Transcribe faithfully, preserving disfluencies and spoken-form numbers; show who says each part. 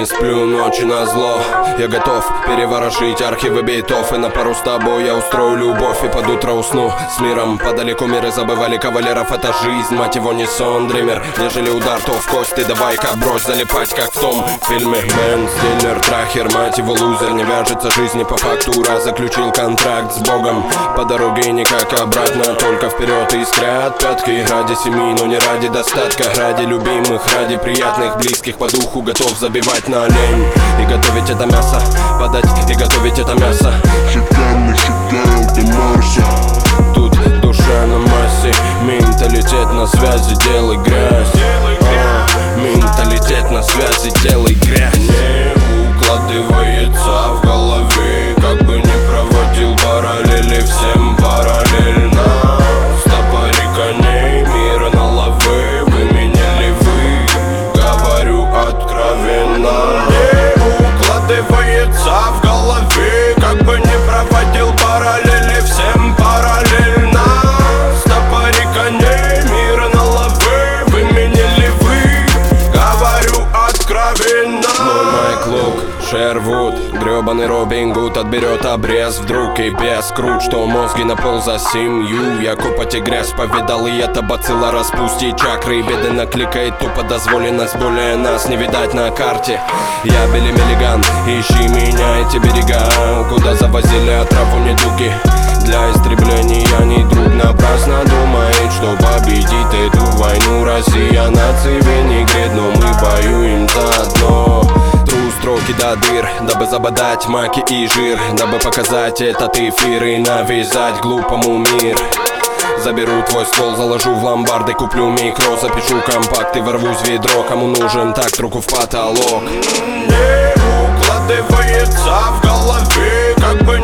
Speaker 1: сплю ночи назло. Я готов переворошить архивы бейтов, и на пару с тобой я устрою любовь. И под утро усну с миром. Подалеку миры забывали кавалеров. Это жизнь, мать его, не сон, дример. Ежели удар, то в кость. Ты давай-ка брось залипать, как в том фильме. Бен Стиллер, трахер, мать его, лузер. Не вяжется жизни по факту, раз заключил контракт с Богом. По дороге никак обратно, только вперед искрят пятки. Ради семьи, но не ради достатка. Ради любимых, ради приятных, близких по духу. Готов забивать на олень и готовить это мясо, подать и готовить это мясо.
Speaker 2: Шикарно, шикарно, ты Марса.
Speaker 1: Тут душа на массе, менталитет на связи, делай грязь. а, Менталитет на связи, делай грязь. Не укладывается в голове, как бы не проводил параллели, всем параллельно. Стопори коней, мир на лавы, вы меня ли вы? Говорю откровенно. Не укладывается в голове, как бы не проводил параллели, всем параллельно. Стопори коней, мир на лавы, вы меня ли вы? Говорю откровенно. Мой Майк Лук, Шервуд, гребаный Робин Гуд отберет обрез вдруг и без крут, что мозги на пол за семью. Я копоть и грязь повидал, и это бацилла распустить чакры и беды накликает. Тупо дозволенность, более нас не видать на карте. Я Билли Миллиган, ищи меня эти берега, куда завозили отраву недуги. Для истребления не друг напрасно думает, что победит эту войну. Россия нации винегрет, но мы воюем заодно. Тру строки до дыр, дабы забодать маки и жир, дабы показать этот эфир и навязать глупому мир. Заберу твой ствол, заложу в ломбарды, куплю микро, запишу компакт и ворвусь в ведро. Кому нужен так, руку в потолок. Не укладывается в голове, как бы